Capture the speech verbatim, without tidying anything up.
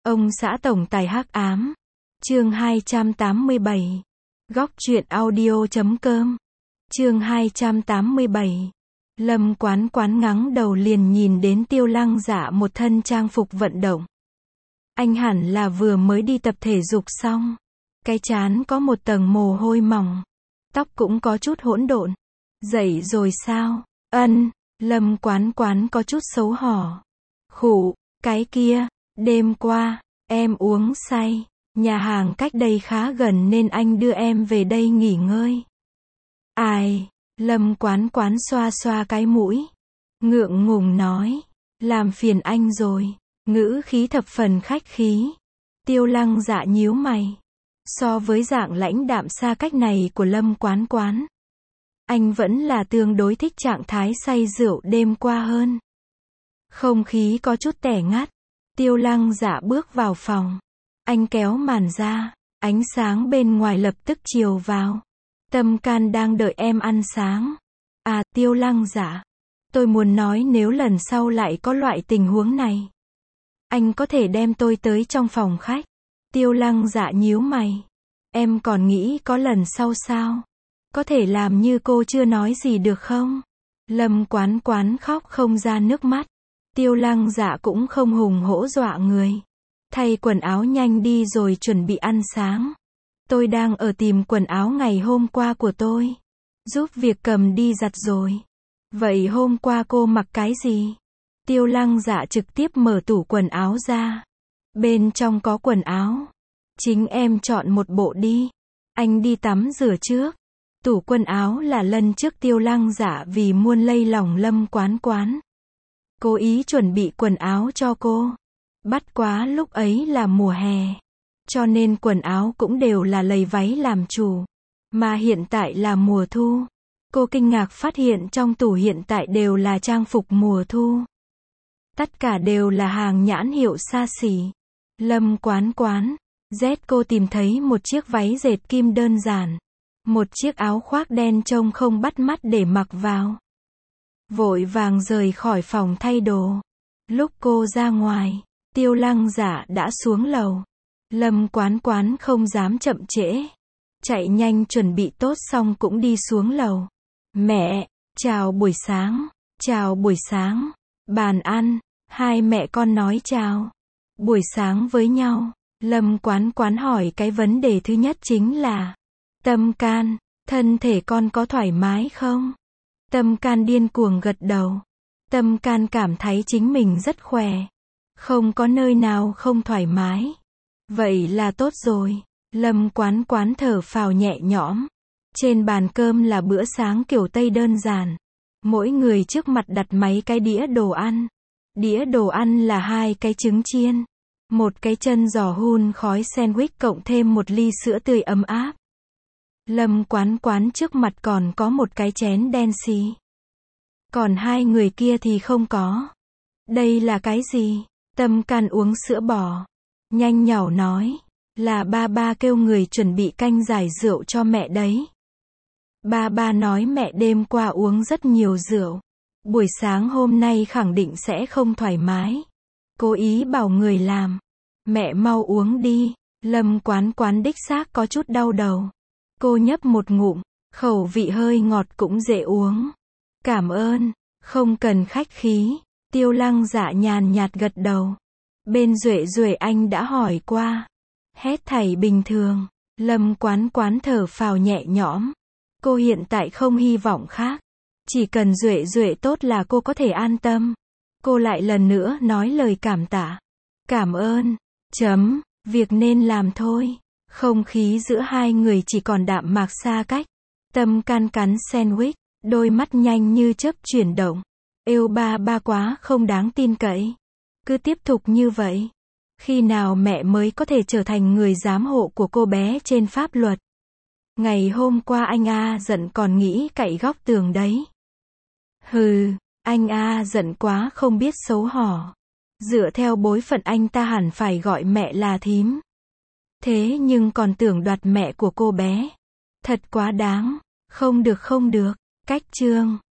Ông xã tổng tài hắc ám. Chương hai trăm tám mươi bảy. Góc truyện audio chấm com. Chương hai trăm tám mươi bảy. Lâm Quán Quán ngẩng đầu liền nhìn đến Tiêu Lăng Dạ một thân trang phục vận động. Anh hẳn là vừa mới đi tập thể dục xong. Cái trán có một tầng mồ hôi mỏng. Tóc cũng có chút hỗn độn. Dậy rồi sao? Ân, Lâm Quán Quán có chút xấu hổ. Khụ, cái kia, đêm qua, em uống say. Nhà hàng cách đây khá gần nên anh đưa em về đây nghỉ ngơi. Ai? Lâm Quán Quán xoa xoa cái mũi. Ngượng ngùng nói. Làm phiền anh rồi. Ngữ khí thập phần khách khí. Tiêu Lăng Dạ nhíu mày. So với dạng lãnh đạm xa cách này của Lâm Quán Quán, anh vẫn là tương đối thích trạng thái say rượu đêm qua hơn. Không khí có chút tẻ ngắt. Tiêu Lăng Dạ bước vào phòng. Anh kéo màn ra. Ánh sáng bên ngoài lập tức chiếu vào. Tâm Can đang đợi em ăn sáng. À, Tiêu Lăng Dạ. Tôi muốn nói nếu lần sau lại có loại tình huống này, anh có thể đem tôi tới trong phòng khách. Tiêu Lăng Dạ nhíu mày. Em còn nghĩ có lần sau sao? Có thể làm như cô chưa nói gì được không? Lâm Quán Quán khóc không ra nước mắt. Tiêu Lăng Dạ cũng không hùng hổ dọa người. Thay quần áo nhanh đi rồi chuẩn bị ăn sáng. Tôi đang ở tìm quần áo ngày hôm qua của tôi. Giúp việc cầm đi giặt rồi. Vậy hôm qua cô mặc cái gì? Tiêu Lăng Dạ trực tiếp mở tủ quần áo ra. Bên trong có quần áo. Chính em chọn một bộ đi. Anh đi tắm rửa trước. Tủ quần áo là lần trước Tiêu Lăng Dạ vì muốn lay lòng Lâm Quán Quán, cố ý chuẩn bị quần áo cho cô. Bắt quá lúc ấy là mùa hè, cho nên quần áo cũng đều là lấy váy làm chủ. Mà hiện tại là mùa thu. Cô kinh ngạc phát hiện trong tủ hiện tại đều là trang phục mùa thu. Tất cả đều là hàng nhãn hiệu xa xỉ. Lâm Quán Quán, Z cô tìm thấy một chiếc váy dệt kim đơn giản. Một chiếc áo khoác đen trông không bắt mắt để mặc vào. Vội vàng rời khỏi phòng thay đồ. Lúc cô ra ngoài, Tiêu Lăng Dạ đã xuống lầu. Lâm Quán Quán không dám chậm trễ. Chạy nhanh chuẩn bị tốt xong cũng đi xuống lầu. Mẹ, chào buổi sáng. Chào buổi sáng. Bàn ăn, hai mẹ con nói chào buổi sáng với nhau. Lâm Quán Quán hỏi cái vấn đề thứ nhất chính là: Tâm Can, thân thể con có thoải mái không? Tâm Can điên cuồng gật đầu. Tâm Can cảm thấy chính mình rất khỏe. Không có nơi nào không thoải mái. Vậy là tốt rồi. Lâm Quán Quán thở phào nhẹ nhõm. Trên bàn cơm là bữa sáng kiểu Tây đơn giản. Mỗi người trước mặt đặt mấy cái đĩa đồ ăn. Đĩa đồ ăn là hai cái trứng chiên, một cái chân giò hun khói sandwich cộng thêm một ly sữa tươi ấm áp. Lâm Quán Quán trước mặt còn có một cái chén đen xì. Còn hai người kia thì không có. Đây là cái gì? Tâm Can uống sữa bò. Nhanh nhảu nói. Là ba ba kêu người chuẩn bị canh giải rượu cho mẹ đấy. Ba ba nói mẹ đêm qua uống rất nhiều rượu. Buổi sáng hôm nay khẳng định sẽ không thoải mái. Cố ý bảo người làm. Mẹ mau uống đi. Lâm Quán Quán đích xác có chút đau đầu. Cô nhấp một ngụm. Khẩu vị hơi ngọt cũng dễ uống. Cảm ơn. Không cần khách khí. Tiêu Lăng Dạ nhàn nhạt gật đầu. Bên Duệ Duệ anh đã hỏi qua. Hết thảy bình thường. Lâm Quán Quán thở phào nhẹ nhõm. Cô hiện tại không hy vọng khác. Chỉ cần Duệ Duệ tốt là cô có thể an tâm. Cô lại lần nữa nói lời cảm tạ. Cảm ơn. Chấm. Việc nên làm thôi. Không khí giữa hai người chỉ còn đạm mạc xa cách. Tâm Can cắn sandwich. Đôi mắt nhanh như chớp chuyển động. Yêu ba ba quá không đáng tin cậy. Cứ tiếp tục như vậy. Khi nào mẹ mới có thể trở thành người giám hộ của cô bé trên pháp luật? Ngày hôm qua anh A giận còn nghĩ cậy góc tường đấy. Hừ, anh A giận quá không biết xấu hổ. Dựa theo bối phận anh ta hẳn phải gọi mẹ là thím. Thế nhưng còn tưởng đoạt mẹ của cô bé. Thật quá đáng. Không được không được. Cách chương.